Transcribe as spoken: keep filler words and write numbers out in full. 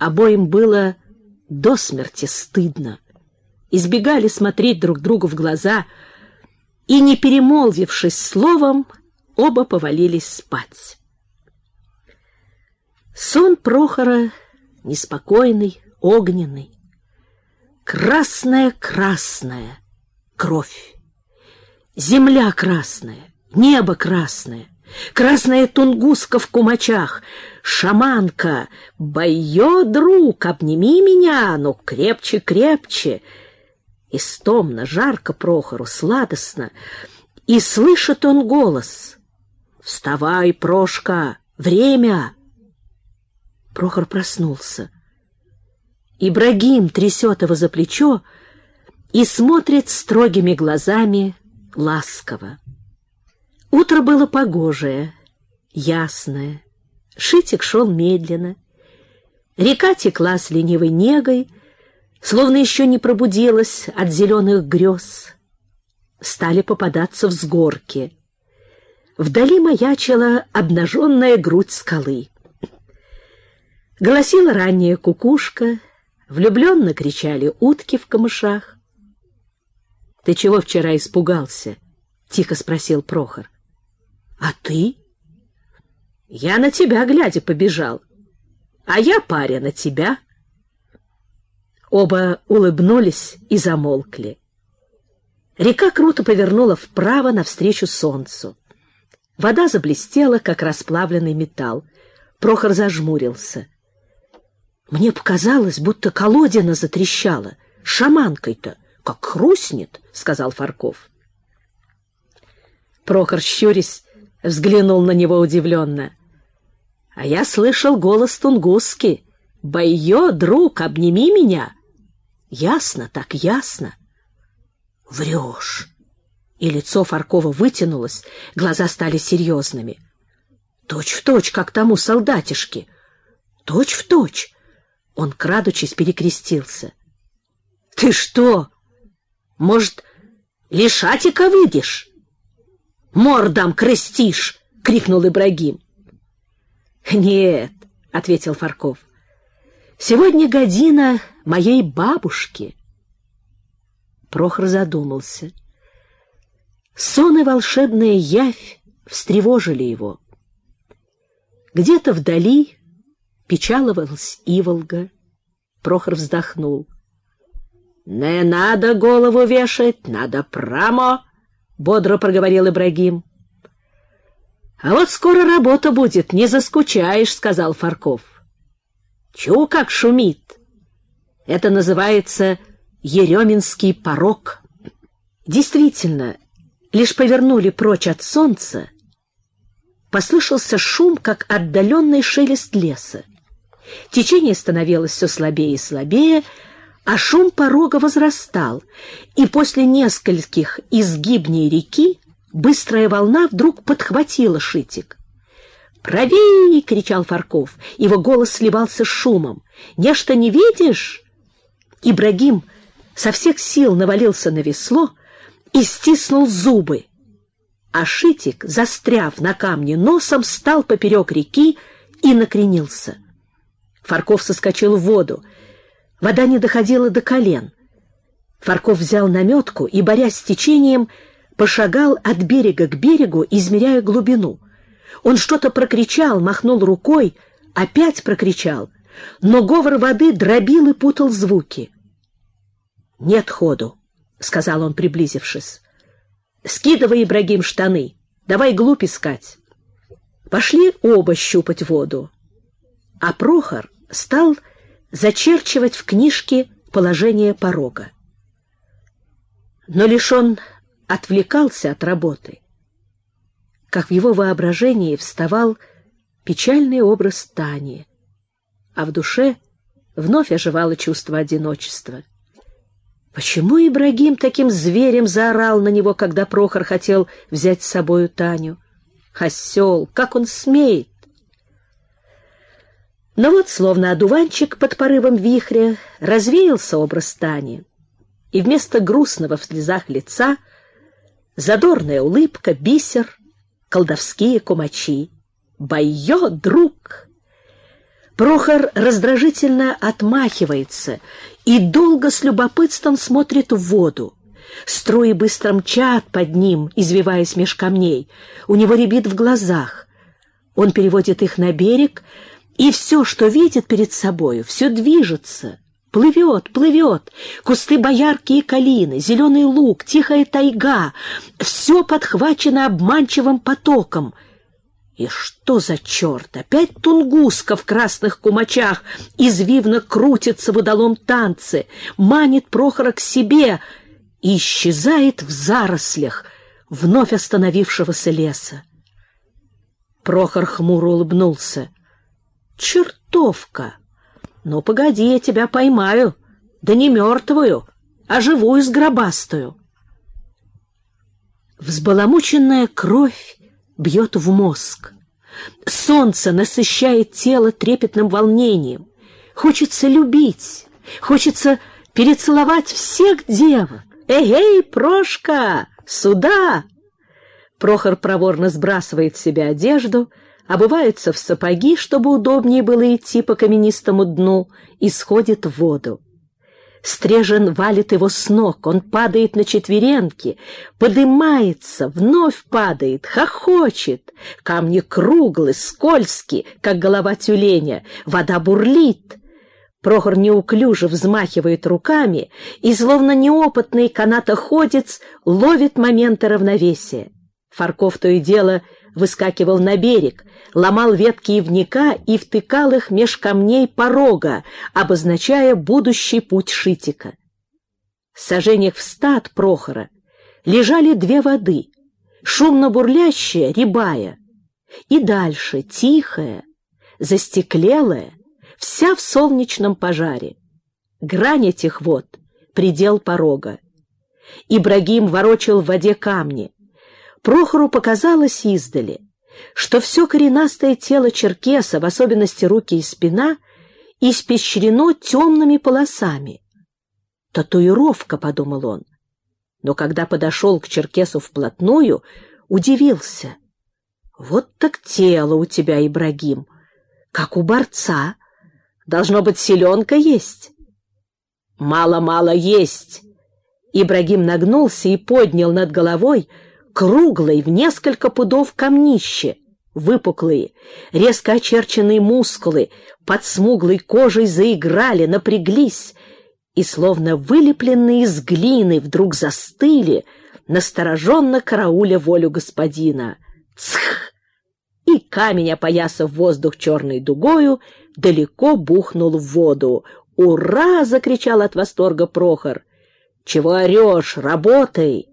Обоим было до смерти стыдно. Избегали смотреть друг другу в глаза, и, не перемолвившись словом, оба повалились спать. Сон Прохора неспокойный, огненный. Красная-красная кровь. Земля красная, небо красное, красная тунгуска в кумачах, шаманка. «Байо, друг, обними меня, ну крепче-крепче!» Истомно, жарко Прохору, сладостно, и слышит он голос: «Вставай, Прошка, время!» Прохор проснулся. Ибрагим трясет его за плечо и смотрит строгими глазами ласково. Утро было погожее, ясное. Шитик шел медленно. Река текла с ленивой негой, словно еще не пробудилась от зеленых грез. Стали попадаться взгорки. Вдали маячила обнаженная грудь скалы. Голосила ранняя кукушка, влюбленно кричали утки в камышах. — Ты чего вчера испугался? — тихо спросил Прохор. — А ты? — Я на тебя глядя побежал, а я, паря, на тебя. Оба улыбнулись и замолкли. Река круто повернула вправо навстречу солнцу. Вода заблестела, как расплавленный металл. Прохор зажмурился. Мне показалось, будто колодина затрещала. Шаманкой-то, как хрустнет, — сказал Фарков. Прохор, щурясь, взглянул на него удивленно. — А я слышал голос тунгуски. «Байо, друг, обними меня!» — Ясно, так ясно. — Врешь. И лицо Фаркова вытянулось, глаза стали серьезными. — Точь в точь, как тому солдатишке. Точь в точь. Он, крадучись, перекрестился. — Ты что? Может, лишатика выйдешь? — Мордом крестишь! — крикнул Ибрагим. — Нет, — ответил Фарков. — Сегодня година моей бабушки. Прохор задумался. Сон и волшебная явь встревожили его. Где-то вдали печаловалась иволга. Прохор вздохнул. — Не надо голову вешать, надо прамо, — бодро проговорил Ибрагим. — А вот скоро работа будет, не заскучаешь, — сказал Фарков. — Чу, как шумит! Это называется ереминский порог. Действительно, лишь повернули прочь от солнца, послышался шум, как отдаленный шелест леса. Течение становилось все слабее и слабее, а шум порога возрастал, и после нескольких изгибней реки быстрая волна вдруг подхватила Шитик. «Правей!» — кричал Фарков, его голос сливался с шумом. «Нечто не видишь?» Ибрагим со всех сил навалился на весло и стиснул зубы, а Шитик, застряв на камне носом, встал поперек реки и накренился. Фарков соскочил в воду. Вода не доходила до колен. Фарков взял наметку и, борясь с течением, пошагал от берега к берегу, измеряя глубину. Он что-то прокричал, махнул рукой, опять прокричал, но говор воды дробил и путал звуки. — Нет ходу, — сказал он, приблизившись. — Скидывай, Ибрагим, штаны, давай глубь искать. Пошли оба щупать воду. А Прохор стал зачерчивать в книжке положение порога. Но лишь он отвлекался от работы, как в его воображении вставал печальный образ Тани, а в душе вновь оживало чувство одиночества. Почему Ибрагим таким зверем заорал на него, когда Прохор хотел взять с собою Таню? Осел, как он смеет! Но вот, словно одуванчик под порывом вихря, развеялся образ Тани, и вместо грустного в слезах лица задорная улыбка, бисер, колдовские кумачи. «Байо, друг!» Прохор раздражительно отмахивается и долго с любопытством смотрит в воду. Струи быстро мчат под ним, извиваясь меж камней. У него рябит в глазах. Он переводит их на берег, и все, что видит перед собою, все движется, плывет, плывет. Кусты боярки и калины, зеленый луг, тихая тайга — все подхвачено обманчивым потоком. И что за черт? Опять тунгуска в красных кумачах извивно крутится в удалом танце, манит Прохора к себе и исчезает в зарослях вновь остановившегося леса. Прохор хмуро улыбнулся. «Чертовка! Ну, погоди, я тебя поймаю, да не мертвую, а живую сгробастую». Взбаламученная кровь бьет в мозг. Солнце насыщает тело трепетным волнением. Хочется любить, хочется перецеловать всех девок. «Эй-эй, Прошка, сюда!» Прохор проворно сбрасывает с себя одежду, обувается в сапоги, чтобы удобнее было идти по каменистому дну, и сходит в воду. Стрежен валит его с ног, он падает на четвереньки, подымается, вновь падает, хохочет. Камни круглые, скользкие, как голова тюленя, вода бурлит. Прохор неуклюже взмахивает руками и, словно неопытный канатоходец, ловит моменты равновесия. Фарков то и дело выскакивал на берег, ломал ветки ивника и втыкал их меж камней порога, обозначая будущий путь Шитика. В сажениях в ста от Прохора лежали две воды, шумно бурлящая, рябая, и дальше тихая, застеклелая, вся в солнечном пожаре. Грань этих вод — предел порога. Ибрагим ворочал в воде камни. Прохору показалось издали, что все коренастое тело черкеса, в особенности руки и спина, испещрено темными полосами. «Татуировка», — подумал он, но когда подошел к черкесу вплотную, удивился. «Вот так тело у тебя, Ибрагим, как у борца. Должно быть, селенка есть». «Мало-мало есть». Ибрагим нагнулся и поднял над головой круглые в несколько пудов камнище, выпуклые, резко очерченные мускулы под смуглой кожей заиграли, напряглись и, словно вылепленные из глины, вдруг застыли, настороженно карауля волю господина. Цх! И камень, опоясав воздух черной дугою, далеко бухнул в воду. «Ура!» — закричал от восторга Прохор. «Чего орешь? Работай!»